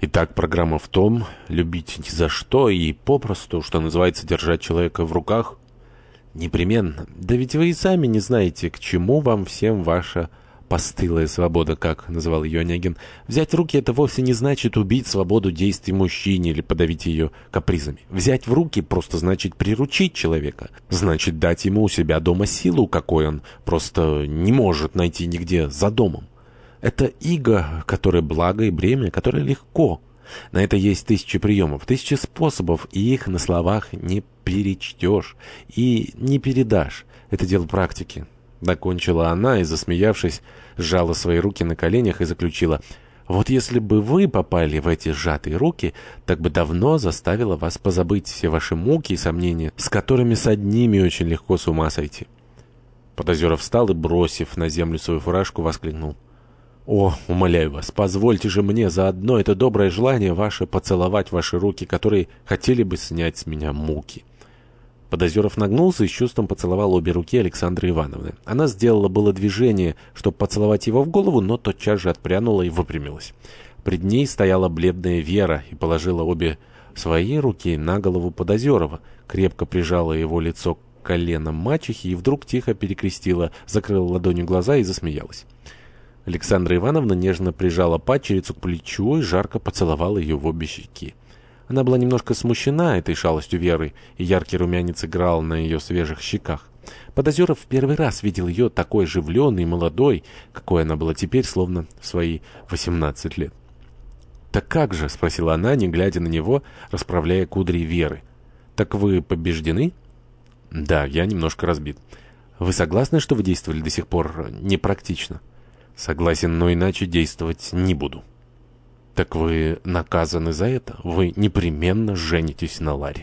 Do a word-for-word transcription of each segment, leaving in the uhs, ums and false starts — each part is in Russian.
Итак, программа в том, любить ни за что и попросту, что называется, держать человека в руках. Непременно. Да ведь вы и сами не знаете, к чему вам всем ваша постылая свобода, как называл ее Онегин. Взять в руки — это вовсе не значит убить свободу действий мужчине или подавить ее капризами. Взять в руки просто значит приручить человека. Значит дать ему у себя дома силу, какой он просто не может найти нигде за домом. Это иго, которое благо и бремя, которое легко. На это есть тысячи приемов, тысячи способов, и их на словах не перечтешь и не передашь. Это дело практики. Докончила она и, засмеявшись, сжала свои руки на коленях и заключила: «Вот если бы вы попали в эти сжатые руки, так бы давно заставила вас позабыть все ваши муки и сомнения, с которыми с одними очень легко с ума сойти». Подозеров встал и, бросив на землю свою фуражку, воскликнул: «О, умоляю вас, позвольте же мне заодно это доброе желание ваше поцеловать ваши руки, которые хотели бы снять с меня муки». Подозеров нагнулся и с чувством поцеловал обе руки Александры Ивановны. Она сделала было движение, чтобы поцеловать его в голову, но тотчас же отпрянула и выпрямилась. Пред ней стояла бледная Вера и положила обе свои руки на голову Подозерова, крепко прижала его лицо к коленам мачехи и вдруг тихо перекрестила, закрыла ладонью глаза и засмеялась. Александра Ивановна нежно прижала падчерицу к плечу и жарко поцеловала ее в обе щеки. Она была немножко смущена этой шалостью Веры, и яркий румянец играл на ее свежих щеках. Подозеров в первый раз видел ее такой оживленной и молодой, какой она была теперь, словно в свои восемнадцать лет. «Так как же?» — спросила она, не глядя на него, расправляя кудри Веры. «Так вы побеждены?» «Да, я немножко разбит». «Вы согласны, что вы действовали до сих пор непрактично?» «Согласен, но иначе действовать не буду». «Так вы наказаны за это? Вы непременно женитесь на Ларе».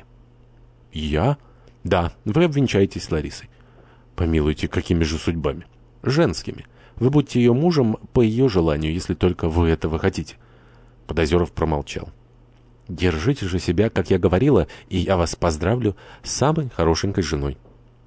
«Я?» «Да, вы обвенчаетесь с Ларисой». «Помилуйте, какими же судьбами?» «Женскими. Вы будете ее мужем по ее желанию, если только вы этого хотите». Подозеров промолчал. «Держите же себя, как я говорила, и я вас поздравлю с самой хорошенькой женой».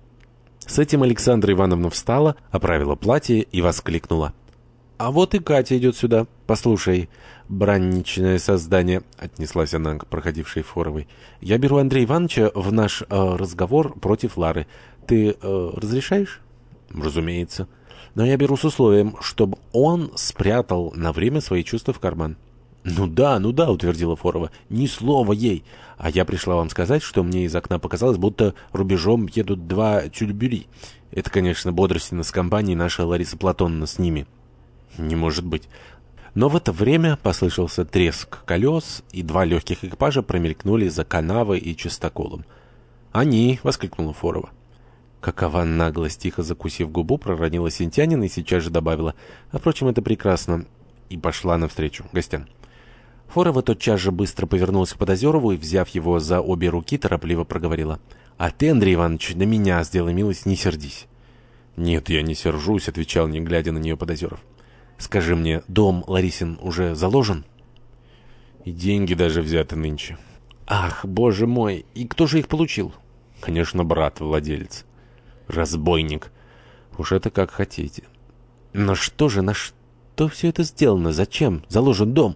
С этим Александра Ивановна встала, оправила платье и воскликнула: «А вот и Катя идет сюда. Послушай, бранничное создание», — отнеслась она к проходившей Форовой, — «я беру Андрея Ивановича в наш э, разговор против Лары. Ты э, разрешаешь?» «Разумеется. Но я беру с условием, чтобы он спрятал на время свои чувства в карман». «Ну да, ну да», — утвердила Форова, — «ни слова ей. А я пришла вам сказать, что мне из окна показалось, будто рубежом едут два тюльбюри. Это, конечно, Бодростина с компанией, наша Лариса Платоновна с ними». «Не может быть». Но в это время послышался треск колес, и два легких экипажа промелькнули за канавой и частоколом. «Они!» — воскликнула Форова. «Какова наглость!» — тихо закусив губу, проронила Синтянина и сейчас же добавила: «А, впрочем, это прекрасно», и пошла навстречу гостям. Форова тотчас же быстро повернулась к Подозерову и, взяв его за обе руки, торопливо проговорила: «А ты, Андрей Иванович, на меня, сделай милость, не сердись». «Нет, я не сержусь», — отвечал, не глядя на нее, Подозеров. «Скажи мне, дом Ларисин уже заложен?» «И деньги даже взяты нынче». «Ах, боже мой! И кто же их получил?» «Конечно, брат-владелец». «Разбойник». «Уж это как хотите». «Но что же, на что все это сделано? Зачем заложен дом?»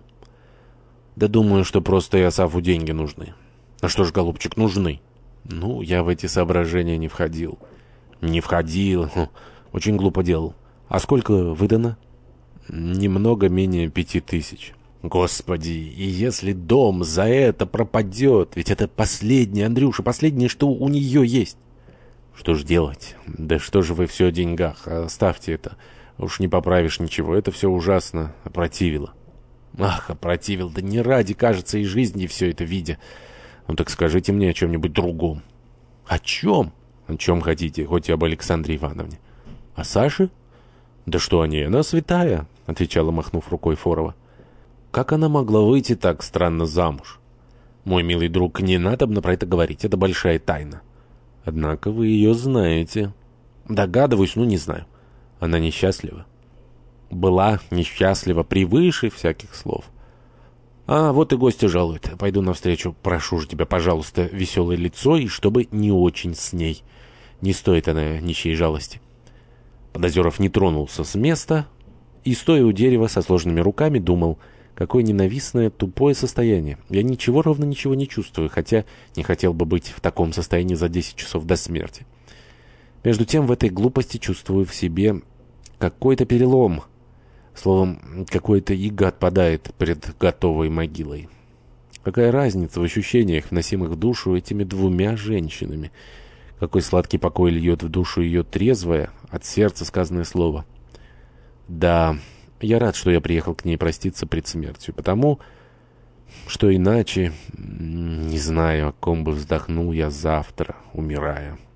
«Да думаю, что просто Иосафу деньги нужны». «А что ж, голубчик, нужны?» «Ну, я в эти соображения не входил». «Не входил. Хм, очень глупо делал. А сколько выдано?» «Немного менее пяти тысяч». «Господи, и если дом за это пропадет, ведь это последнее, Андрюша, последнее, что у нее есть». «Что ж делать? Да что же вы все о деньгах? Оставьте это. Уж не поправишь ничего, это все ужасно опротивило». «Ах, опротивил, да не ради, кажется, и жизни все это видя. Ну так скажите мне о чем-нибудь другом». «О чем?» «О чем хотите, хоть и об Александре Ивановне». «О Саше?» «Да что о ней, она святая», — отвечала, махнув рукой Форова. «Как она могла выйти так странно замуж?» «Мой милый друг, не надобно про это говорить, это большая тайна». «Однако вы ее знаете». «Догадываюсь, но не знаю». «Она несчастлива?» «Была несчастлива превыше всяких слов». «А, вот и гостя жалует. Пойду навстречу. Прошу же тебя, пожалуйста, веселое лицо, и чтобы не очень с ней. Не стоит она ничьей жалости». Подозеров не тронулся с места и, стоя у дерева со сложенными руками, думал, Какое ненавистное, тупое состояние. Я ничего, ровно ничего не чувствую, хотя не хотел бы быть в таком состоянии за десять часов до смерти. Между тем, в этой глупости чувствую в себе какой-то перелом. Словом, какое-то иго отпадает пред готовой могилой. Какая разница в ощущениях, вносимых в душу этими двумя женщинами? Какой сладкий покой льет в душу ее трезвое, от сердца сказанное слово. Да, я рад, что я приехал к ней проститься пред смертью, потому что иначе не знаю, о ком бы вздохнул я завтра, умирая».